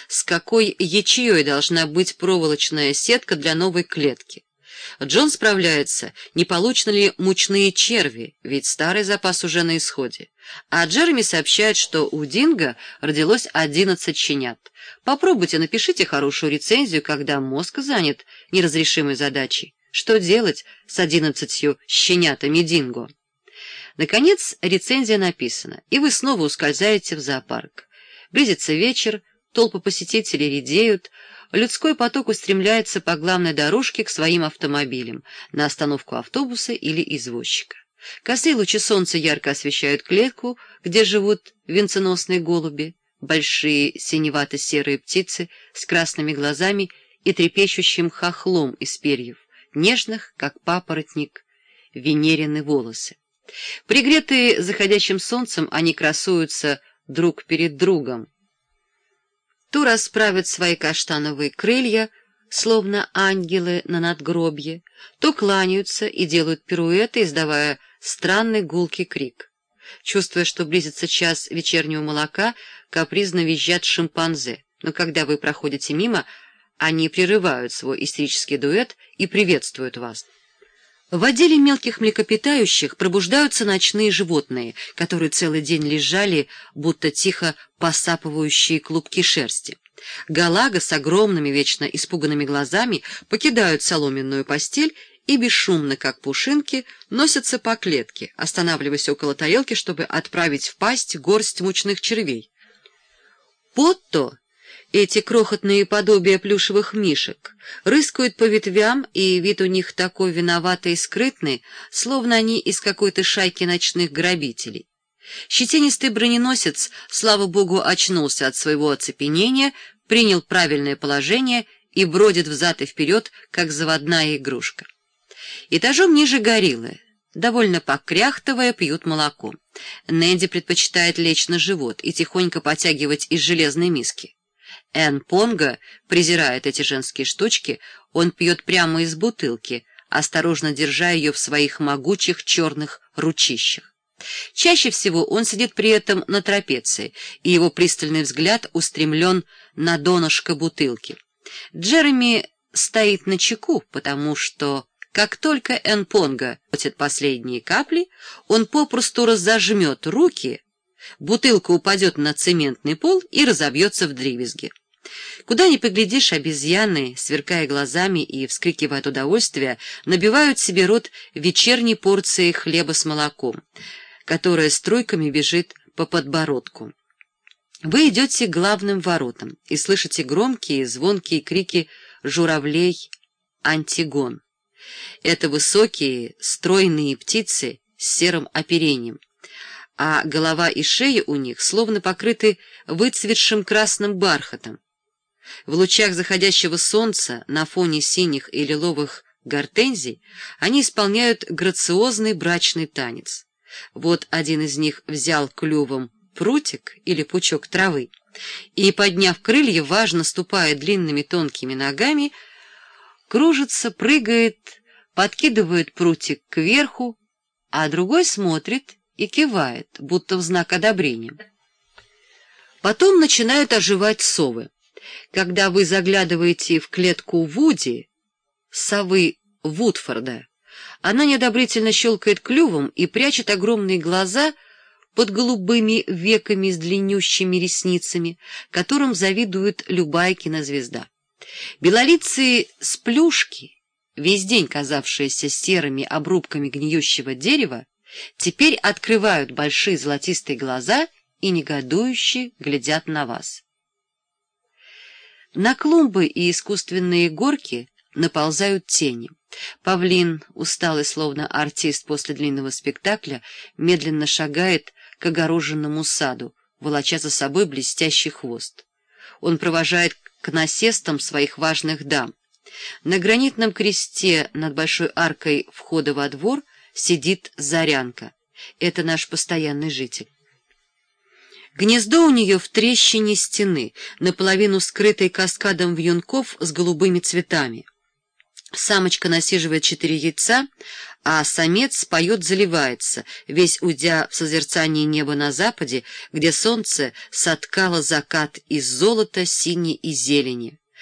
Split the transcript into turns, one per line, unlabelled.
с какой ячеей должна быть проволочная сетка для новой клетки. Джон справляется, не получены ли мучные черви, ведь старый запас уже на исходе. А Джереми сообщает, что у Динго родилось 11 щенят. Попробуйте, напишите хорошую рецензию, когда мозг занят неразрешимой задачей. Что делать с 11 щенятами Динго? Наконец, рецензия написана, и вы снова ускользаете в зоопарк. Близится вечер, толпы посетителей редеют, людской поток устремляется по главной дорожке к своим автомобилям, на остановку автобуса или извозчика. Косые лучи солнца ярко освещают клетку, где живут венценосные голуби, большие синевато-серые птицы с красными глазами и трепещущим хохлом из перьев, нежных, как папоротник, венерины волосы. Пригретые заходящим солнцем, они красуются друг перед другом. То расправят свои каштановые крылья, словно ангелы на надгробье, то кланяются и делают пируэты, издавая странный гулкий крик. Чувствуя, что близится час вечернего молока, капризно визжат шимпанзе, но когда вы проходите мимо, они прерывают свой истерический дуэт и приветствуют вас. В отделе мелких млекопитающих пробуждаются ночные животные, которые целый день лежали, будто тихо посапывающие клубки шерсти. Галага с огромными, вечно испуганными глазами покидают соломенную постель и бесшумно, как пушинки, носятся по клетке, останавливаясь около тарелки, чтобы отправить в пасть горсть мучных червей. Потто, эти крохотные подобия плюшевых мишек, рыскают по ветвям, и вид у них такой виноватый и скрытный, словно они из какой-то шайки ночных грабителей. Щетинистый броненосец, слава богу, очнулся от своего оцепенения, принял правильное положение и бродит взад и вперед, как заводная игрушка. Этажом ниже гориллы, довольно покряхтывая, пьют молоко. Нэнди предпочитает лечь на живот и тихонько потягивать из железной миски. Понго презирает эти женские штучки, он пьет прямо из бутылки, осторожно держа ее в своих могучих черных ручищах. Чаще всего он сидит при этом на трапеции, и его пристальный взгляд устремлен на донышко бутылки. Джереми стоит начеку, потому что, как только Понго платит последние капли, он попросту разожмет руки, бутылка упадет на цементный пол и разобьется вдребезги. Куда ни поглядишь, обезьяны, сверкая глазами и вскрикивая от удовольствия, набивают себе рот вечерней порцией хлеба с молоком, которая струйками бежит по подбородку. Вы идете к главным воротам и слышите громкие, звонкие крики журавлей Антигон. Это высокие, стройные птицы с серым оперением, а голова и шея у них словно покрыты выцветшим красным бархатом. В лучах заходящего солнца на фоне синих и лиловых гортензий они исполняют грациозный брачный танец. Вот один из них взял клювом прутик или пучок травы и, подняв крылья, важно ступая длинными тонкими ногами, кружится, прыгает, подкидывает прутик кверху, а другой смотрит и кивает, будто в знак одобрения. Потом начинают оживать совы. Когда вы заглядываете в клетку Вуди, совы Вудфорда, она неодобрительно щелкает клювом и прячет огромные глаза под голубыми веками с длиннющими ресницами, которым завидует любая кинозвезда. Белолицые сплюшки, весь день казавшиеся серыми обрубками гниющего дерева, теперь открывают большие золотистые глаза и негодующе глядят на вас. На клумбы и искусственные горки наползают тени. Павлин, усталый словно артист после длинного спектакля, медленно шагает к огороженному саду, волоча за собой блестящий хвост. Он провожает к насестам своих важных дам. На гранитном кресте над большой аркой входа во двор сидит Зарянка. Это наш постоянный житель. Гнездо у нее в трещине стены, наполовину скрытой каскадом вьюнков с голубыми цветами. Самочка насиживает 4 яйца, а самец поет, заливается, весь уйдя в созерцание неба на западе, где солнце соткало закат из золота, синей и зелени.